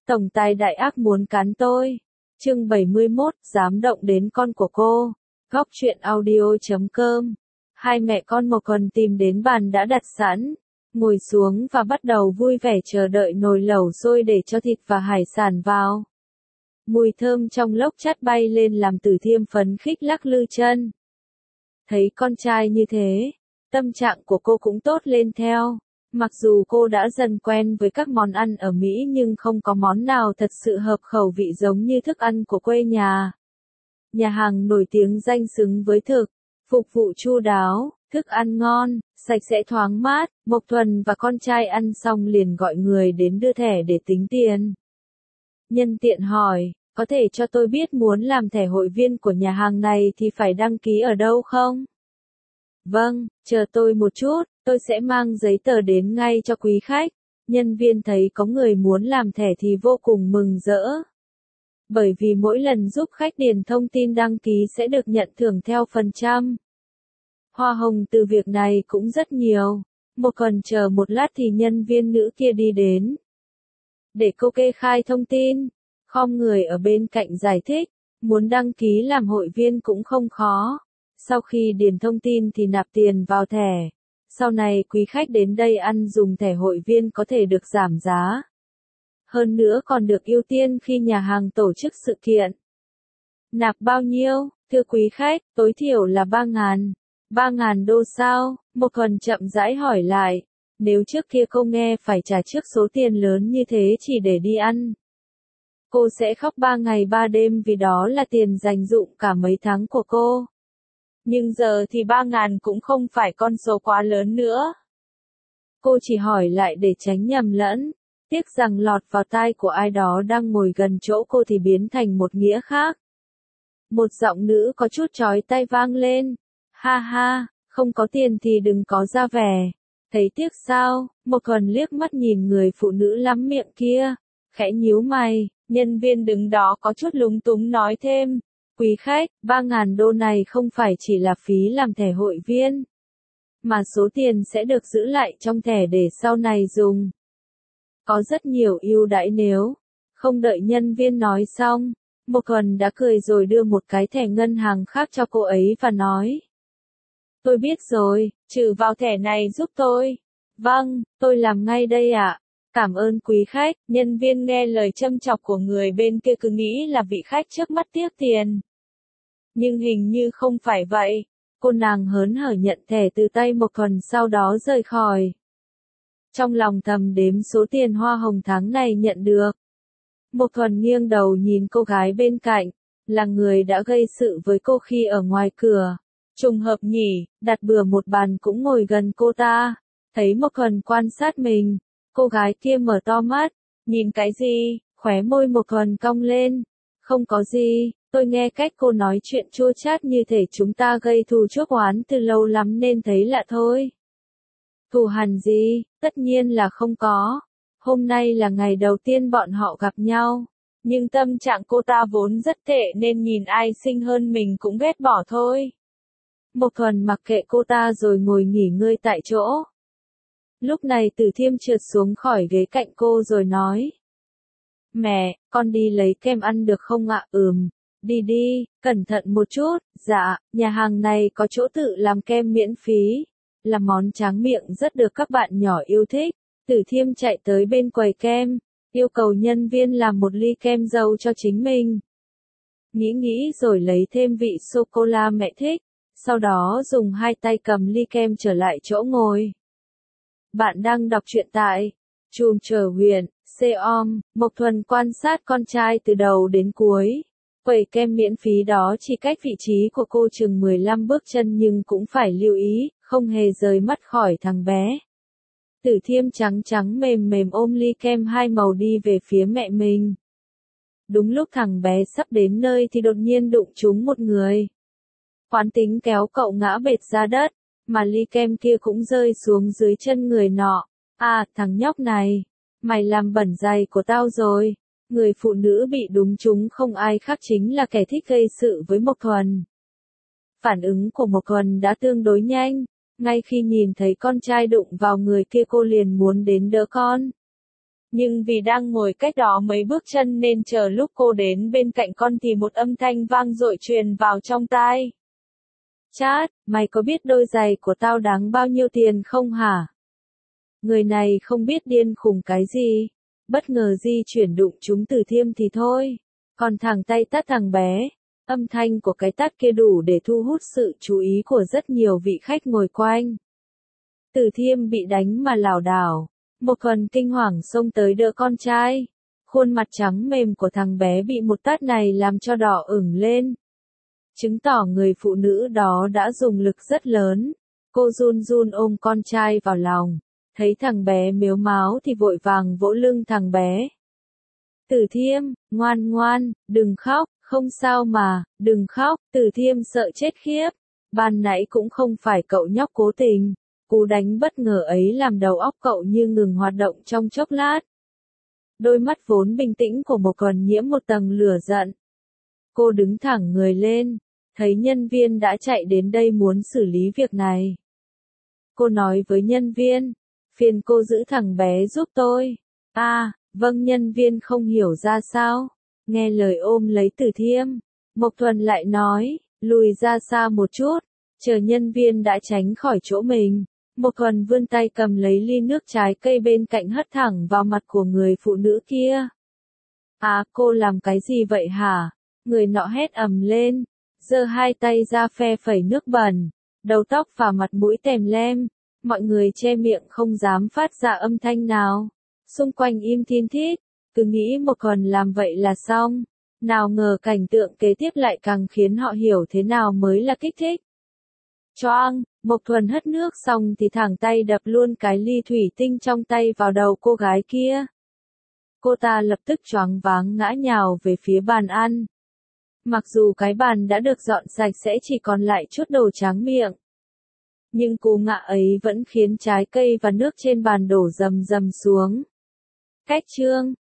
Tổng tài đại ác muốn cắn tôi. Chương 71, dám động đến con của cô. Góc truyện audio.com. Hai mẹ con một còn tìm đến bàn đã đặt sẵn, ngồi xuống và bắt đầu vui vẻ chờ đợi nồi lẩu sôi để cho thịt và hải sản vào. Mùi thơm trong lốc chát bay lên làm Tử Thiêm phấn khích lắc lư chân. Thấy con trai như thế, tâm trạng của cô cũng tốt lên theo. Mặc dù cô đã dần quen với các món ăn ở Mỹ nhưng không có món nào thật sự hợp khẩu vị giống như thức ăn của quê nhà. Nhà hàng nổi tiếng danh xứng với thực, phục vụ chu đáo, thức ăn ngon, sạch sẽ thoáng mát. Mộc Thuần và con trai ăn xong liền gọi người đến đưa thẻ để tính tiền. Nhân tiện hỏi, có thể cho tôi biết muốn làm thẻ hội viên của nhà hàng này thì phải đăng ký ở đâu không? Vâng, chờ tôi một chút, tôi sẽ mang giấy tờ đến ngay cho quý khách. Nhân viên thấy có người muốn làm thẻ thì vô cùng mừng rỡ. Bởi vì mỗi lần giúp khách điền thông tin đăng ký sẽ được nhận thưởng theo phần trăm. Hoa hồng từ việc này cũng rất nhiều. Một còn chờ một lát thì nhân viên nữ kia đi đến. Để cô kê khai thông tin, khom người ở bên cạnh giải thích, muốn đăng ký làm hội viên cũng không khó. Sau khi điền thông tin thì nạp tiền vào thẻ. Sau này quý khách đến đây ăn dùng thẻ hội viên có thể được giảm giá. Hơn nữa còn được ưu tiên khi nhà hàng tổ chức sự kiện. Nạp bao nhiêu, thưa quý khách, tối thiểu là 3.000. 3.000 đô sao? Một Thuần chậm rãi hỏi lại. Nếu trước kia cô nghe phải trả trước số tiền lớn như thế chỉ để đi ăn, cô sẽ khóc 3 ngày 3 đêm vì đó là tiền dành dụm cả mấy tháng của cô. Nhưng giờ thì 3.000 cũng không phải con số quá lớn nữa. Cô chỉ hỏi lại để tránh nhầm lẫn. Tiếc rằng lọt vào tai của ai đó đang ngồi gần chỗ cô thì biến thành một nghĩa khác. Một giọng nữ có chút chói tai vang lên. Ha ha, không có tiền thì đừng có ra vẻ. Thấy tiếc sao? Một Thuần liếc mắt nhìn người phụ nữ lắm miệng kia. Khẽ nhíu mày, nhân viên đứng đó có chút lúng túng nói thêm. Quý khách, 3.000 đô này không phải chỉ là phí làm thẻ hội viên, mà số tiền sẽ được giữ lại trong thẻ để sau này dùng. Có rất nhiều ưu đãi nếu. Không đợi nhân viên nói xong, Một Thuần đã cười rồi đưa một cái thẻ ngân hàng khác cho cô ấy và nói. Tôi biết rồi, trừ vào thẻ này giúp tôi. Vâng, tôi làm ngay đây ạ. Cảm ơn quý khách. Nhân viên nghe lời châm chọc của người bên kia cứ nghĩ là vị khách trước mắt tiếc tiền. Nhưng hình như không phải vậy. Cô nàng hớn hở nhận thẻ từ tay Một Thuần sau đó rời khỏi. Trong lòng thầm đếm số tiền hoa hồng tháng này nhận được. Một Thuần nghiêng đầu nhìn cô gái bên cạnh, là người đã gây sự với cô khi ở ngoài cửa. Trùng hợp nhỉ, đặt bừa một bàn cũng ngồi gần cô ta. Thấy Một Thuần quan sát mình, cô gái kia mở to mắt, nhìn cái gì, khóe môi Một Thuần cong lên. Không có gì, tôi nghe cách cô nói chuyện chua chát như thể chúng ta gây thù chuốc oán từ lâu lắm nên thấy lạ thôi. Thù hằn gì, tất nhiên là không có. Hôm nay là ngày đầu tiên bọn họ gặp nhau. Nhưng tâm trạng cô ta vốn rất tệ nên nhìn ai xinh hơn mình cũng ghét bỏ thôi. Một Thuần mặc kệ cô ta rồi ngồi nghỉ ngơi tại chỗ. Lúc này Tử Thiêm trượt xuống khỏi ghế cạnh cô rồi nói. Mẹ, con đi lấy kem ăn được không ạ? Đi đi, cẩn thận một chút. Dạ, nhà hàng này có chỗ tự làm kem miễn phí. Là món tráng miệng rất được các bạn nhỏ yêu thích. Tử Thiêm chạy tới bên quầy kem, yêu cầu nhân viên làm một ly kem dâu cho chính mình. Nghĩ rồi lấy thêm vị sô-cô-la mẹ thích. Sau đó dùng hai tay cầm ly kem trở lại chỗ ngồi. Bạn đang đọc truyện tại Chùm Trở Huyền, Seom. Mộc Thuần quan sát con trai từ đầu đến cuối. Quầy kem miễn phí đó chỉ cách vị trí của cô chừng 15 bước chân nhưng cũng phải lưu ý, không hề rời mắt khỏi thằng bé. Tử Thiêm trắng trắng mềm mềm ôm ly kem hai màu đi về phía mẹ mình. Đúng lúc thằng bé sắp đến nơi thì đột nhiên đụng trúng một người. Quán tính kéo cậu ngã bệt ra đất, mà ly kem kia cũng rơi xuống dưới chân người nọ. À, thằng nhóc này, mày làm bẩn giày của tao rồi. Người phụ nữ bị đúng trúng không ai khác chính là kẻ thích gây sự với Mộc Thuần. Phản ứng của Mộc Thuần đã tương đối nhanh. Ngay khi nhìn thấy con trai đụng vào người kia cô liền muốn đến đỡ con. Nhưng vì đang ngồi cách đó mấy bước chân nên chờ lúc cô đến bên cạnh con thì một âm thanh vang dội truyền vào trong tai. Chát, mày có biết đôi giày của tao đáng bao nhiêu tiền không hả? Người này không biết điên khùng cái gì. Bất ngờ di chuyển đụng chúng Từ Thiêm thì thôi. Còn thằng tay tát thằng bé. Âm thanh của cái tát kia đủ để thu hút sự chú ý của rất nhiều vị khách ngồi quanh. Từ Thiêm bị đánh mà lảo đảo. Một phần kinh hoàng xông tới đỡ con trai. Khuôn mặt trắng mềm của thằng bé bị một tát này làm cho đỏ ửng lên. Chứng tỏ người phụ nữ đó đã dùng lực rất lớn. Cô run run ôm con trai vào lòng. Thấy thằng bé mếu máo thì vội vàng vỗ lưng thằng bé. Từ Thiêm, ngoan ngoan, đừng khóc, không sao mà, đừng khóc. Từ Thiêm sợ chết khiếp. Ban nãy cũng không phải cậu nhóc cố tình. Cú đánh bất ngờ ấy làm đầu óc cậu như ngừng hoạt động trong chốc lát. Đôi mắt vốn bình tĩnh của một còn nhiễm một tầng lửa giận. Cô đứng thẳng người lên, thấy nhân viên đã chạy đến đây muốn xử lý việc này. Cô nói với nhân viên, phiền cô giữ thằng bé giúp tôi. À, vâng, nhân viên không hiểu ra sao. Nghe lời ôm lấy Từ Thiêm, Mộc Thuần lại nói, lùi ra xa một chút, chờ nhân viên đã tránh khỏi chỗ mình. Mộc Thuần vươn tay cầm lấy ly nước trái cây bên cạnh hất thẳng vào mặt của người phụ nữ kia. À, cô làm cái gì vậy hả? Người nọ hét ầm lên, giơ hai tay ra phe phẩy nước bẩn, đầu tóc và mặt mũi tèm lem. Mọi người che miệng không dám phát ra âm thanh nào. Xung quanh im thin thít, cứ nghĩ Mộc Thuần làm vậy là xong. Nào ngờ cảnh tượng kế tiếp lại càng khiến họ hiểu thế nào mới là kích thích. Choang, Mộc Thuần hất nước xong thì thẳng tay đập luôn cái ly thủy tinh trong tay vào đầu cô gái kia. Cô ta lập tức choáng váng ngã nhào về phía bàn ăn. Mặc dù cái bàn đã được dọn sạch sẽ chỉ còn lại chút đồ tráng miệng. Nhưng cú ngã ấy vẫn khiến trái cây và nước trên bàn đổ rầm rầm xuống. Cách chương